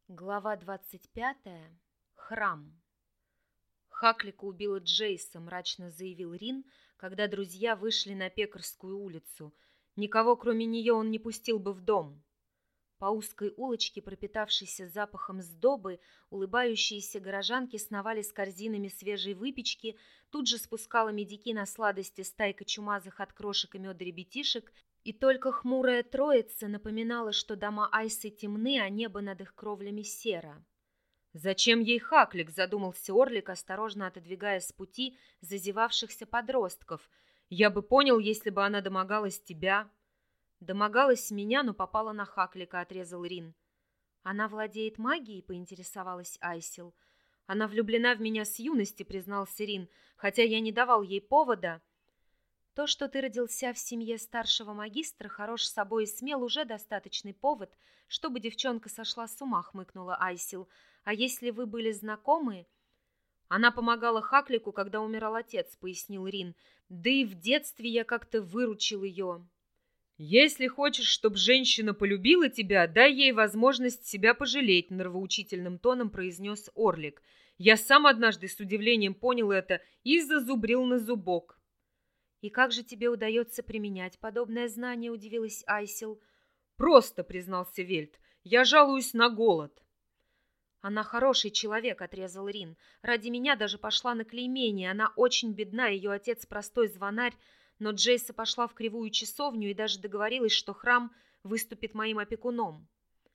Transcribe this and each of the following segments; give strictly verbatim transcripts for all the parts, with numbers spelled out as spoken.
Глава двадцать пятая. Храм. Хаклика убила Джейса, мрачно заявил Рин, когда друзья вышли на Пекарскую улицу. Никого, кроме нее, он не пустил бы в дом. По узкой улочке, пропитавшейся запахом сдобы, улыбающиеся горожанки сновали с корзинами свежей выпечки, тут же спускала медики на сладости стайка чумазых от крошек и меда ребятишек, и только хмурая троица напоминала, что дома Айсы темны, а небо над их кровлями серо. «Зачем ей Хаклик?» — задумался Орлик, осторожно отодвигая с пути зазевавшихся подростков. «Я бы понял, если бы она домогалась тебя». «Домогалась меня, но попала на Хаклика», — отрезал Рин. «Она владеет магией?» — поинтересовалась Айсил. «Она влюблена в меня с юности», — признался Рин, «хотя я не давал ей повода». «То, что ты родился в семье старшего магистра, хорош собой и смел, уже достаточный повод, чтобы девчонка сошла с ума», — хмыкнула Айсил. «А если вы были знакомы?» «Она помогала Хаклику, когда умирал отец», — пояснил Рин. «Да и в детстве я как-то выручил ее». «Если хочешь, чтобы женщина полюбила тебя, дай ей возможность себя пожалеть», — нравоучительным тоном произнес Орлик. «Я сам однажды с удивлением понял это и зазубрил на зубок». «И как же тебе удается применять подобное знание?» — удивилась Айсил. «Просто», — признался Вельт, — «я жалуюсь на голод». «Она хороший человек», — отрезал Рин. «Ради меня даже пошла на клеймение. Она очень бедна, ее отец простой звонарь, но Джейса пошла в кривую часовню и даже договорилась, что храм выступит моим опекуном».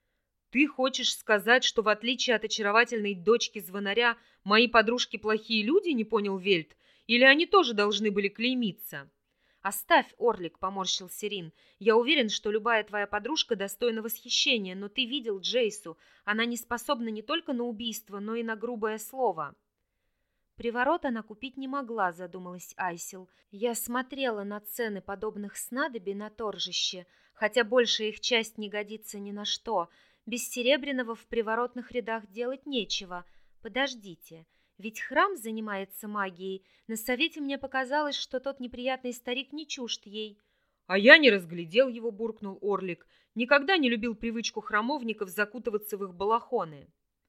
«Ты хочешь сказать, что в отличие от очаровательной дочки звонаря, мои подружки плохие люди?» — не понял Вельт. «Или они тоже должны были клеймиться?» «Оставь, Орлик», — поморщился Рин. «Я уверен, что любая твоя подружка достойна восхищения, но ты видел Джейсу. Она не способна не только на убийство, но и на грубое слово». «Приворот она купить не могла», — задумалась Айсил. «Я смотрела на цены подобных снадобий на торжище, хотя большая их часть не годится ни на что. Без серебряного в приворотных рядах делать нечего. Подождите, ведь храм занимается магией. На совете мне показалось, что тот неприятный старик не чужд ей». «А я не разглядел его», — буркнул Орлик. «Никогда не любил привычку храмовников закутываться в их балахоны».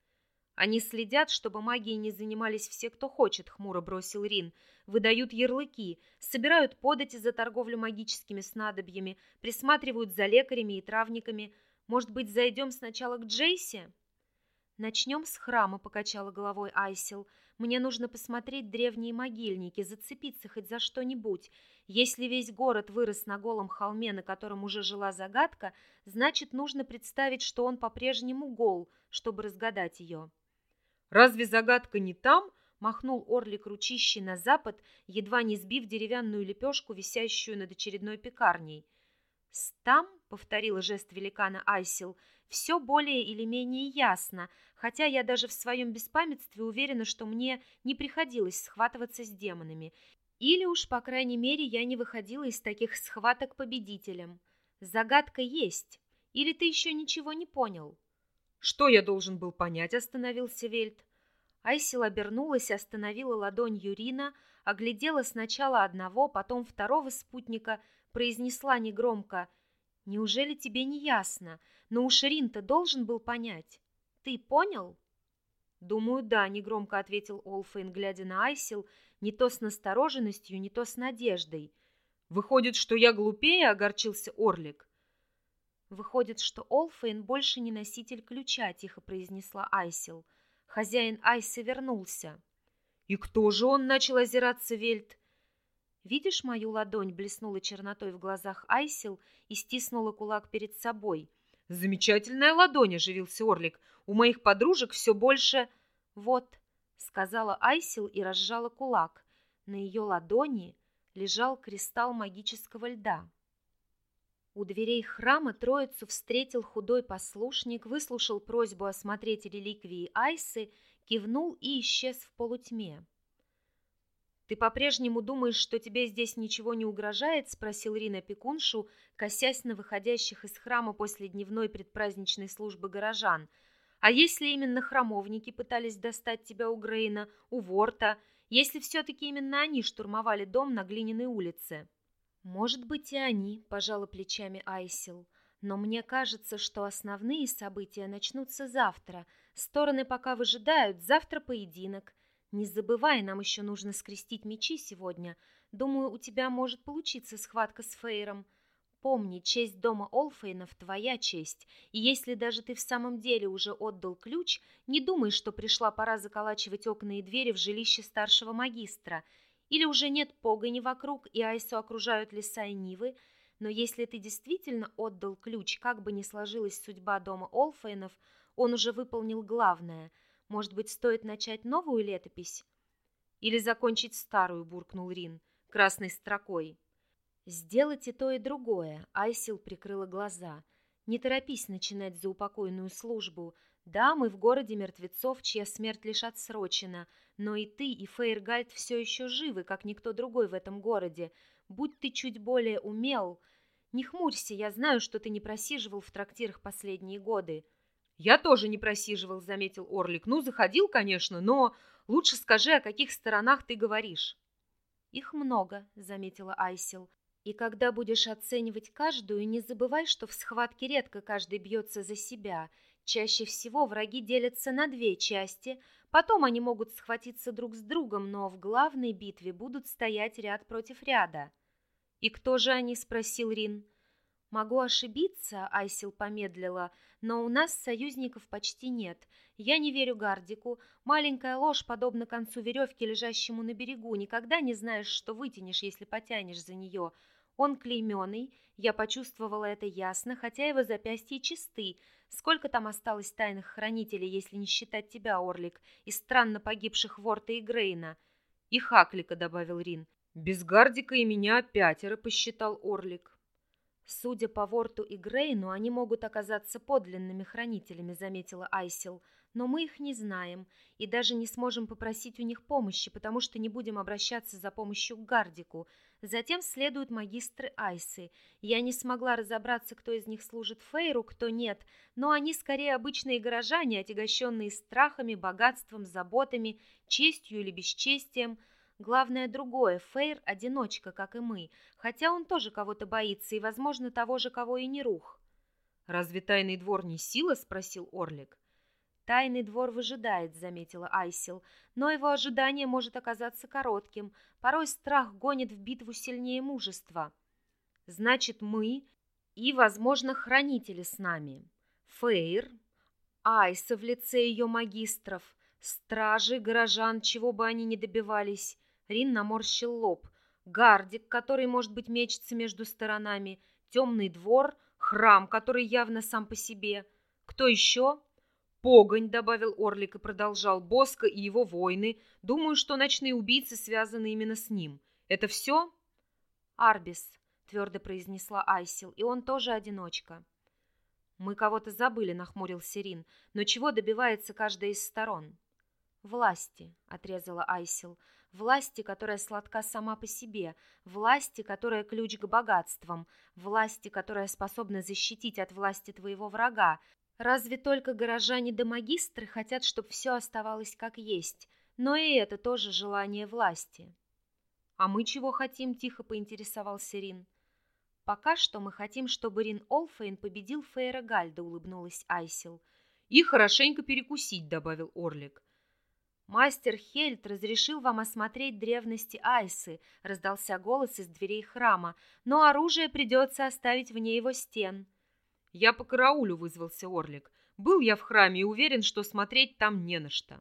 «Они следят, чтобы магией не занимались все, кто хочет», — хмуро бросил Рин. «Выдают ярлыки, собирают подати за торговлю магическими снадобьями, присматривают за лекарями и травниками. Может быть, зайдем сначала к Джейсе?» «Начнем с храма», — покачала головой Айсил. «Мне нужно посмотреть древние могильники, зацепиться хоть за что-нибудь. Если весь город вырос на голом холме, на котором уже жила загадка, значит, нужно представить, что он по-прежнему гол, чтобы разгадать ее». «Разве загадка не там?» — махнул Орлик ручищей на запад, едва не сбив деревянную лепешку, висящую над очередной пекарней. «Стам?» — повторила жест великана Айсил. «Все более или менее ясно, хотя я даже в своем беспамятстве уверена, что мне не приходилось схватываться с демонами. Или уж, по крайней мере, я не выходила из таких схваток победителем. Загадка есть. Или ты еще ничего не понял?» «Что я должен был понять?» — остановился Вельт. Айсил обернулась, остановила ладонью Рина, оглядела сначала одного, потом второго спутника, произнесла негромко: «Неужели тебе не ясно? Но уж Рин-то должен был понять. Ты понял?» «Думаю, да», — негромко ответил Олфейн, глядя на Айсил, не то с настороженностью, не то с надеждой. «Выходит, что я глупее?» — огорчился Орлик. «Выходит, что Олфейн больше не носитель ключа», — тихо произнесла Айсил. «Хозяин Айсы вернулся». «И кто же он?» — начал озираться Вельт. «Видишь мою ладонь?» — блеснула чернотой в глазах Айсил и стиснула кулак перед собой. «Замечательная ладонь!» — оживился Орлик. «У моих подружек все больше...» «Вот», — сказала Айсил и разжала кулак. На ее ладони лежал кристалл магического льда. У дверей храма троицу встретил худой послушник, выслушал просьбу осмотреть реликвии Айсы, кивнул и исчез в полутьме. «Ты по-прежнему думаешь, что тебе здесь ничего не угрожает?» — спросил Рин опекуншу, косясь на выходящих из храма после дневной предпраздничной службы горожан. «А если именно храмовники пытались достать тебя у Грейна, у Ворта, если все-таки именно они штурмовали дом на Глиняной улице?» «Может быть, и они», — пожала плечами Айсил. Но мне кажется, что основные события начнутся завтра. Стороны пока выжидают, завтра поединок. Не забывай, нам еще нужно скрестить мечи сегодня. Думаю, у тебя может получиться схватка с Фейром. Помни, честь дома Олфейнов твоя честь, и если даже ты в самом деле уже отдал ключ, не думай, что пришла пора заколачивать окна и двери в жилище старшего магистра. Или уже нет погони вокруг, и Айсу окружают леса и нивы, но если ты действительно отдал ключ, как бы ни сложилась судьба дома Олфейнов, он уже выполнил главное. Может быть, стоит начать новую летопись? Или закончить старую, буркнул Рин, красной строкой. Сделать и то, и другое. Айсил прикрыла глаза. Не торопись начинать заупокойную службу. Да, мы в городе мертвецов, чья смерть лишь отсрочена, но и ты, и Фейргальд все еще живы, как никто другой в этом городе. Будь ты чуть более умел. Не хмурься, я знаю, что ты не просиживал в трактирах последние годы. Я тоже не просиживал, заметил Орлик. Ну, заходил, конечно, но лучше скажи, о каких сторонах ты говоришь. Их много, заметила Айсил. И когда будешь оценивать каждую, не забывай, что в схватке редко каждый бьется за себя. Чаще всего враги делятся на две части, потом они могут схватиться друг с другом, но в главной битве будут стоять ряд против ряда. «И кто же они?» — спросил Рин. «Могу ошибиться», — Айсил помедлила, «но у нас союзников почти нет. Я не верю Гардику. Маленькая ложь, подобно концу веревки, лежащему на берегу. Никогда не знаешь, что вытянешь, если потянешь за нее. Он клейменный, я почувствовала это ясно, хотя его запястья чисты. Сколько там осталось тайных хранителей, если не считать тебя, Орлик, и странно погибших Ворта и Грейна?» «И Хаклика», — добавил Рин. «Без Гардика и меня пятеро», — посчитал Орлик. «Судя по Ворту и Грейну, они могут оказаться подлинными хранителями», — заметила Айсил. «Но мы их не знаем и даже не сможем попросить у них помощи, потому что не будем обращаться за помощью к Гардику. Затем следуют магистры Айсы. Я не смогла разобраться, кто из них служит Фейру, кто нет, но они скорее обычные горожане, отягощенные страхами, богатством, заботами, честью или бесчестием. Главное другое, Фейр – одиночка, как и мы, хотя он тоже кого-то боится и, возможно, того же, кого и Нерух». «Разве тайный двор не сила?» – спросил Орлик. «Тайный двор выжидает», — заметила Айсил, «но его ожидание может оказаться коротким. Порой страх гонит в битву сильнее мужества». «Значит, мы и, возможно, хранители с нами. Фейр, Айса в лице ее магистров, стражи, горожан, чего бы они ни добивались». Рин наморщил лоб. «Гардик, который, может быть, мечется между сторонами, темный двор, храм, который явно сам по себе. Кто еще?» «Погонь», — добавил Орлик и продолжал, «Боска и его воины. Думаю, что ночные убийцы связаны именно с ним. Это все?» «Арбис», — твердо произнесла Айсил, «и он тоже одиночка». «Мы кого-то забыли», — нахмурился Рин, «но чего добивается каждая из сторон?» «Власти», — отрезала Айсил, «власти, которая сладка сама по себе, власти, которая ключ к богатствам, власти, которая способна защитить от власти твоего врага. Разве только горожане да магистры хотят, чтобы все оставалось как есть, но и это тоже желание власти». «А мы чего хотим?» — тихо поинтересовался Рин. «Пока что мы хотим, чтобы Рин Олфейн победил Фейра Гальда», — улыбнулась Айсил. «И хорошенько перекусить», — добавил Орлик. «Мастер Хельт разрешил вам осмотреть древности Айсы», — раздался голос из дверей храма, «но оружие придется оставить вне его стен». «Я по караулю», — вызвался Орлик. «Был я в храме и уверен, что смотреть там не на что».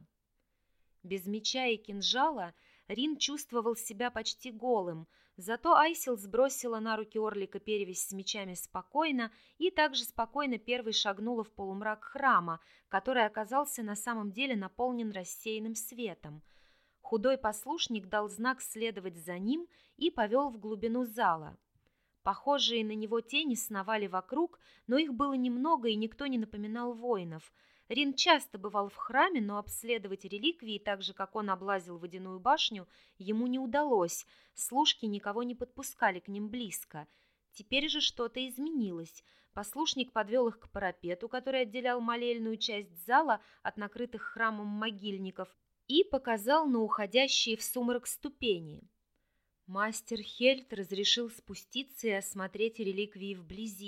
Без меча и кинжала Рин чувствовал себя почти голым, зато Айсил сбросила на руки Орлика перевязь с мечами спокойно и также спокойно первой шагнула в полумрак храма, который оказался на самом деле наполнен рассеянным светом. Худой послушник дал знак следовать за ним и повел в глубину зала. Похожие на него тени сновали вокруг, но их было немного, и никто не напоминал воинов. Рин часто бывал в храме, но обследовать реликвии, так же, как он облазил водяную башню, ему не удалось. Служки никого не подпускали к ним близко. Теперь же что-то изменилось. Послушник подвел их к парапету, который отделял молельную часть зала от накрытых храмом могильников, и показал на уходящие в сумрак ступени. Мастер Хельт разрешил спуститься и осмотреть реликвии вблизи.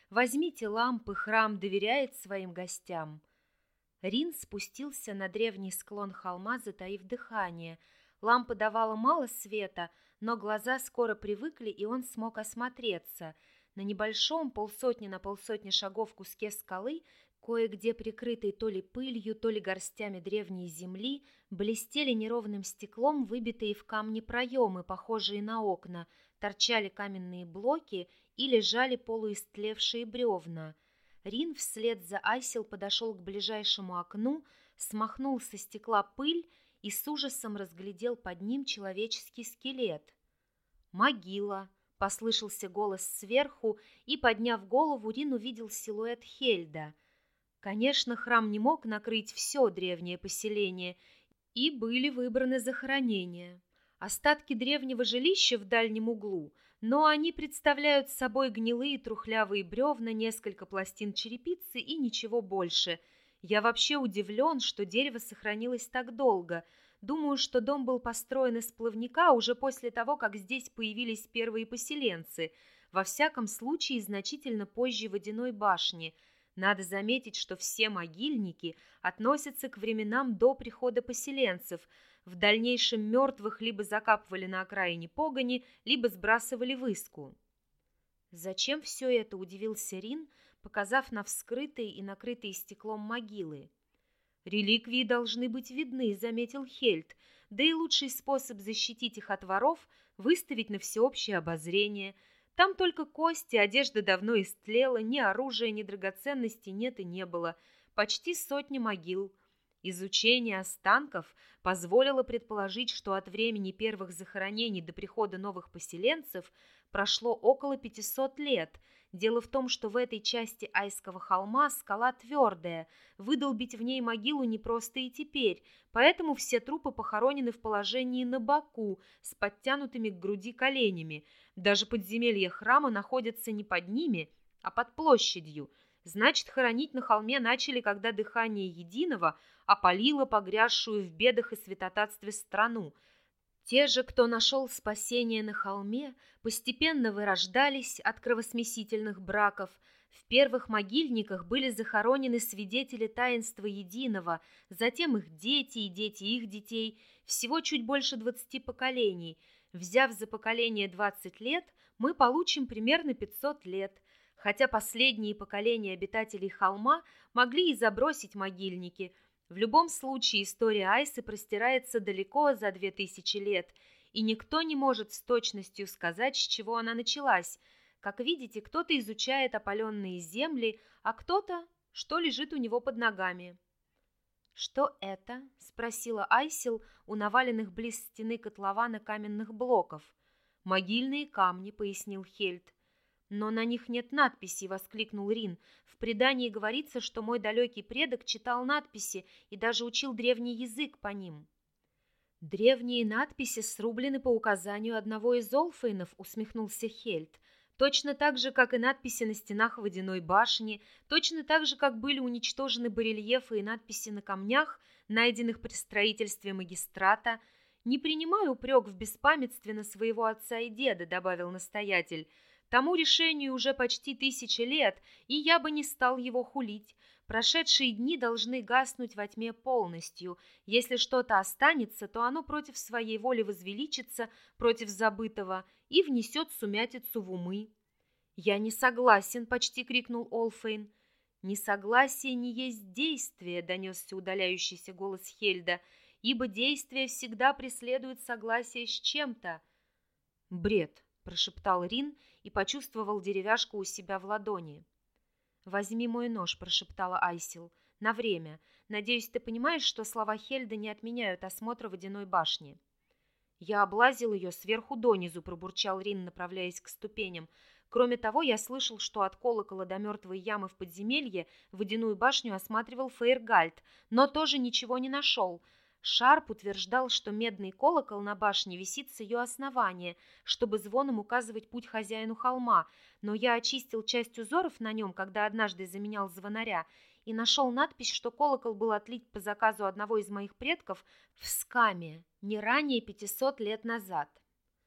Возьмите лампы, храм доверяет своим гостям». Рин спустился на древний склон холма, затаив дыхание. Лампа давала мало света, но глаза скоро привыкли, и он смог осмотреться. На небольшом, полсотни на полсотни шагов куске скалы, кое-где прикрытой то ли пылью, то ли горстями древней земли, блестели неровным стеклом выбитые в камне проемы, похожие на окна, торчали каменные блоки и лежали полуистлевшие бревна. Рин вслед за Айсил подошел к ближайшему окну, смахнул со стекла пыль и с ужасом разглядел под ним человеческий скелет. «Могила!» — послышался голос сверху, и, подняв голову, Рин увидел силуэт Хельда. Конечно, храм не мог накрыть все древнее поселение, и были выбраны захоронения. Остатки древнего жилища в дальнем углу, но они представляют собой гнилые трухлявые бревна, несколько пластин черепицы и ничего больше. Я вообще удивлен, что дерево сохранилось так долго. Думаю, что дом был построен из плавника уже после того, как здесь появились первые поселенцы, во всяком случае значительно позже водяной башни. Надо заметить, что все могильники относятся к временам до прихода поселенцев. В дальнейшем мертвых либо закапывали на окраине погони, либо сбрасывали в Иску. «Зачем все это?» – удивился Рин, показав на вскрытые и накрытые стеклом могилы. «Реликвии должны быть видны», – заметил Хельд, «да и лучший способ защитить их от воров – выставить на всеобщее обозрение. Там только кости, одежда давно истлела, ни оружия, ни драгоценностей нет и не было, почти сотни могил». Изучение останков позволило предположить, что от времени первых захоронений до прихода новых поселенцев прошло около пятисот лет. Дело в том, что в этой части Айского холма скала твердая, выдолбить в ней могилу непросто и теперь, поэтому все трупы похоронены в положении на боку, с подтянутыми к груди коленями. Даже подземелья храма находятся не под ними, а под площадью. Значит, хоронить на холме начали, когда дыхание Единого опалило погрязшую в бедах и святотатстве страну. Те же, кто нашел спасение на холме, постепенно вырождались от кровосмесительных браков. В первых могильниках были захоронены свидетели таинства Единого, затем их дети и дети их детей, всего чуть больше двадцати поколений. Взяв за поколение двадцать лет, мы получим примерно пятьсот лет. Хотя последние поколения обитателей холма могли и забросить могильники. В любом случае история Айсы простирается далеко за две тысячи лет, и никто не может с точностью сказать, с чего она началась. Как видите, кто-то изучает опаленные земли, а кто-то, что лежит у него под ногами. «Что это?» – спросила Айсил у наваленных близ стены котлована каменных блоков. «Могильные камни», – пояснил Хельд. «Но на них нет надписей», — воскликнул Рин. «В предании говорится, что мой далекий предок читал надписи и даже учил древний язык по ним». «Древние надписи срублены по указанию одного из Олфейнов», — усмехнулся Хельд. «Точно так же, как и надписи на стенах водяной башни, точно так же, как были уничтожены барельефы и надписи на камнях, найденных при строительстве магистрата. Не принимаю упрек в беспамятстве на своего отца и деда», — добавил настоятель. «Тому решению уже почти тысяча лет, и я бы не стал его хулить. Прошедшие дни должны гаснуть во тьме полностью. Если что-то останется, то оно против своей воли возвеличится, против забытого, и внесет сумятицу в умы». «Я не согласен», — почти крикнул Олфейн. «Несогласие не есть действие», — донесся удаляющийся голос Хельда, «ибо действие всегда преследует согласие с чем-то». «Бред», — прошептал Рин и почувствовал деревяшку у себя в ладони. «Возьми мой нож», — прошептала Айсил, — «на время. Надеюсь, ты понимаешь, что слова Хельда не отменяют осмотра водяной башни». «Я облазил ее сверху донизу», — пробурчал Рин, направляясь к ступеням. «Кроме того, я слышал, что от колокола до мертвой ямы в подземелье водяную башню осматривал Фейргальд, но тоже ничего не нашел». Шарп утверждал, что медный колокол на башне висит с ее основания, чтобы звоном указывать путь хозяину холма, но я очистил часть узоров на нем, когда однажды заменял звонаря, и нашел надпись, что колокол был отлит по заказу одного из моих предков в Скаме не ранее пятисот лет назад.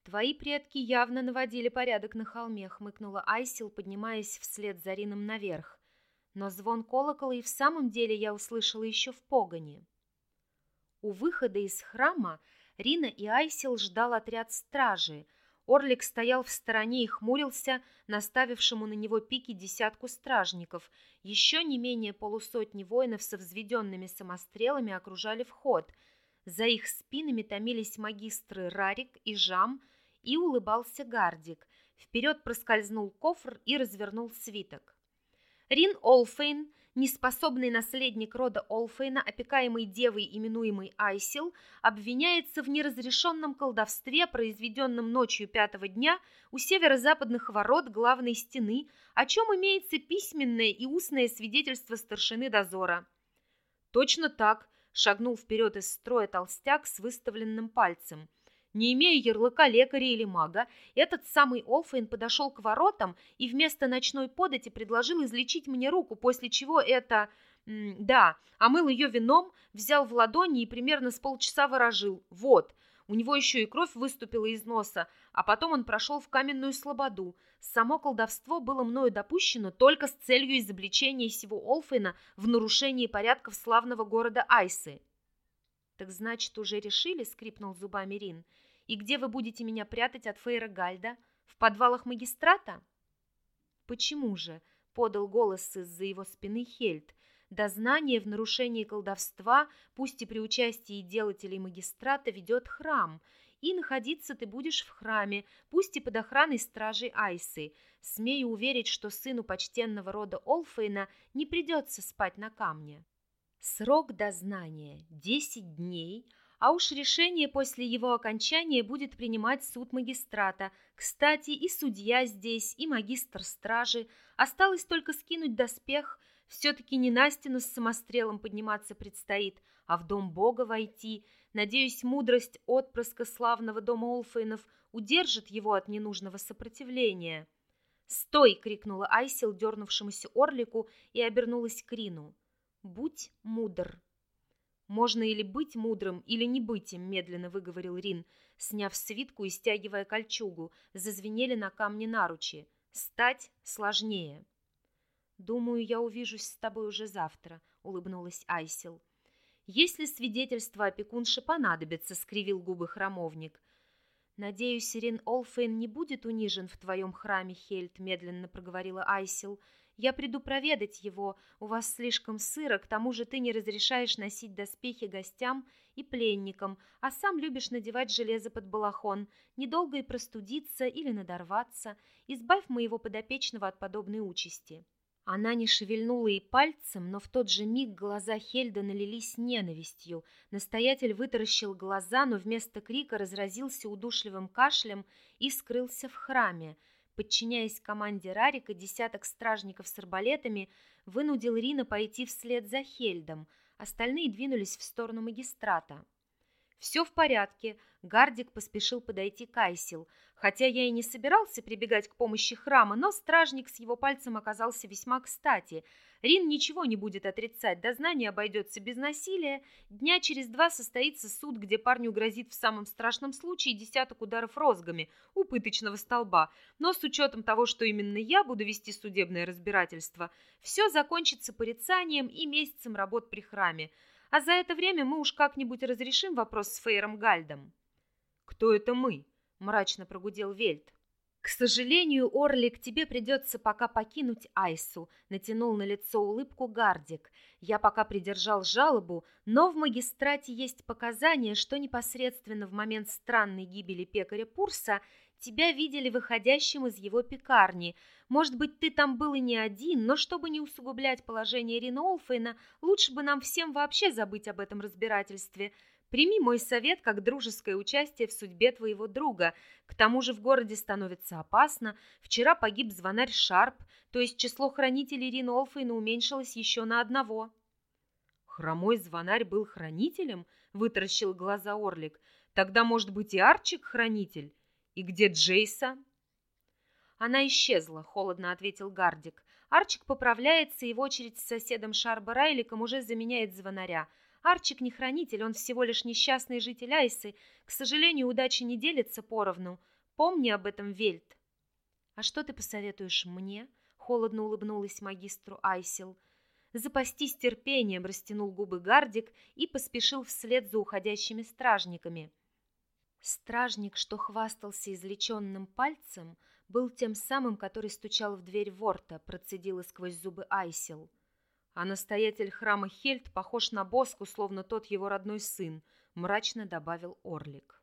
Твои предки явно наводили порядок на холме, хмыкнула Айсил, поднимаясь вслед за Рином наверх. Но звон колокола и в самом деле я услышала еще в погоне. У выхода из храма Рина и Айсил ждал отряд стражи. Орлик стоял в стороне и хмурился, наставившему на него пики десятку стражников. Еще не менее полусотни воинов со взведенными самострелами окружали вход. За их спинами томились магистры Рарик и Жам, и улыбался Гардик. Вперед проскользнул кофр и развернул свиток. Рин Олфейн, неспособный наследник рода Олфейна, опекаемый девой, именуемой Айсил, обвиняется в неразрешенном колдовстве, произведенном ночью пятого дня у северо-западных ворот главной стены, о чем имеется письменное и устное свидетельство старшины дозора. Точно так, шагнул вперед из строя толстяк с выставленным пальцем. Не имея ярлыка лекаря или мага, этот самый Олфейн подошел к воротам и вместо ночной подати предложил излечить мне руку, после чего это... М, да, омыл ее вином, взял в ладони и примерно с полчаса ворожил. Вот, у него еще и кровь выступила из носа, а потом он прошел в каменную слободу. Само колдовство было мною допущено только с целью изобличения сего Олфейна в нарушении порядков славного города Айсы. «Так значит, уже решили?» — скрипнул зубами Рин. «И где вы будете меня прятать от Фейра Гальда? В подвалах магистрата?» «Почему же?» — подал голос из-за его спины Хельд. «Дознание в нарушении колдовства, пусть и при участии делателей магистрата, ведет храм, и находиться ты будешь в храме, пусть и под охраной стражей Айсы. Смею уверить, что сыну почтенного рода Олфейна не придется спать на камне». Срок дознания – десять дней, а уж решение после его окончания будет принимать суд магистрата. Кстати, и судья здесь, и магистр стражи. Осталось только скинуть доспех. Все-таки не на стену с самострелом подниматься предстоит, а в дом Бога войти. Надеюсь, мудрость отпрыска славного дома Олфейнов удержит его от ненужного сопротивления. «Стой!» — крикнула Айсил дернувшемуся орлику и обернулась к Рину. «Будь мудр». «Можно или быть мудрым, или не быть им», — медленно выговорил Рин, сняв свитку и стягивая кольчугу. Зазвенели на камне наручи. «Стать сложнее». «Думаю, я увижусь с тобой уже завтра», — улыбнулась Айсил. «Если свидетельство опекунши понадобится», — скривил губы храмовник. «Надеюсь, Рин Олфейн не будет унижен в твоем храме, Хельд», — медленно проговорила Айсил. «Я приду проведать его, у вас слишком сыро, к тому же ты не разрешаешь носить доспехи гостям и пленникам, а сам любишь надевать железо под балахон, недолго и простудиться или надорваться. Избавь моего подопечного от подобной участи». Она не шевельнула и пальцем, но в тот же миг глаза Хельда налились ненавистью. Настоятель вытаращил глаза, но вместо крика разразился удушливым кашлем и скрылся в храме. Подчиняясь команде Рарика, десяток стражников с арбалетами вынудил Рина пойти вслед за Хельдом. Остальные двинулись в сторону магистрата. «Все в порядке», — Гардик поспешил подойти к Айсил. Хотя я и не собирался прибегать к помощи храма, но стражник с его пальцем оказался весьма кстати. Рин ничего не будет отрицать, дознание обойдется без насилия. Дня через два состоится суд, где парню грозит в самом страшном случае десяток ударов розгами у пыточного столба. Но с учетом того, что именно я буду вести судебное разбирательство, все закончится порицанием и месяцем работ при храме. А за это время мы уж как-нибудь разрешим вопрос с Фейром Гальдом. «Кто это мы?» — мрачно прогудел Вельт. «К сожалению, Орлик, тебе придется пока покинуть Айсу», — натянул на лицо улыбку Гардик. «Я пока придержал жалобу, но в магистрате есть показания, что непосредственно в момент странной гибели пекаря Пурса тебя видели выходящим из его пекарни. Может быть, ты там был и не один, но чтобы не усугублять положение Рина Олфейна, лучше бы нам всем вообще забыть об этом разбирательстве. Прими мой совет как дружеское участие в судьбе твоего друга. К тому же в городе становится опасно. Вчера погиб звонарь Шарп, то есть число хранителей Рина Олфейна уменьшилось еще на одного». «Хромой звонарь был хранителем?» — вытаращил глаза Орлик. «Тогда, может быть, и Арчик хранитель? И где Джейса?» «Она исчезла», — холодно ответил Гардик. «Арчик поправляется, и в очередь с соседом Шарба Райликом уже заменяет звонаря. Арчик не хранитель, он всего лишь несчастный житель Айсы. К сожалению, удача не делится поровну. Помни об этом, Вельт. А что ты посоветуешь мне? Холодно улыбнулась магистру Айсел. Запастись терпением, растянул губы Гардик и поспешил вслед за уходящими стражниками. Стражник, что хвастался излеченным пальцем, был тем самым, который стучал в дверь Ворта, процедила сквозь зубы Айсел. А настоятель храма Хельд похож на Боску, словно тот его родной сын, мрачно добавил Орлик.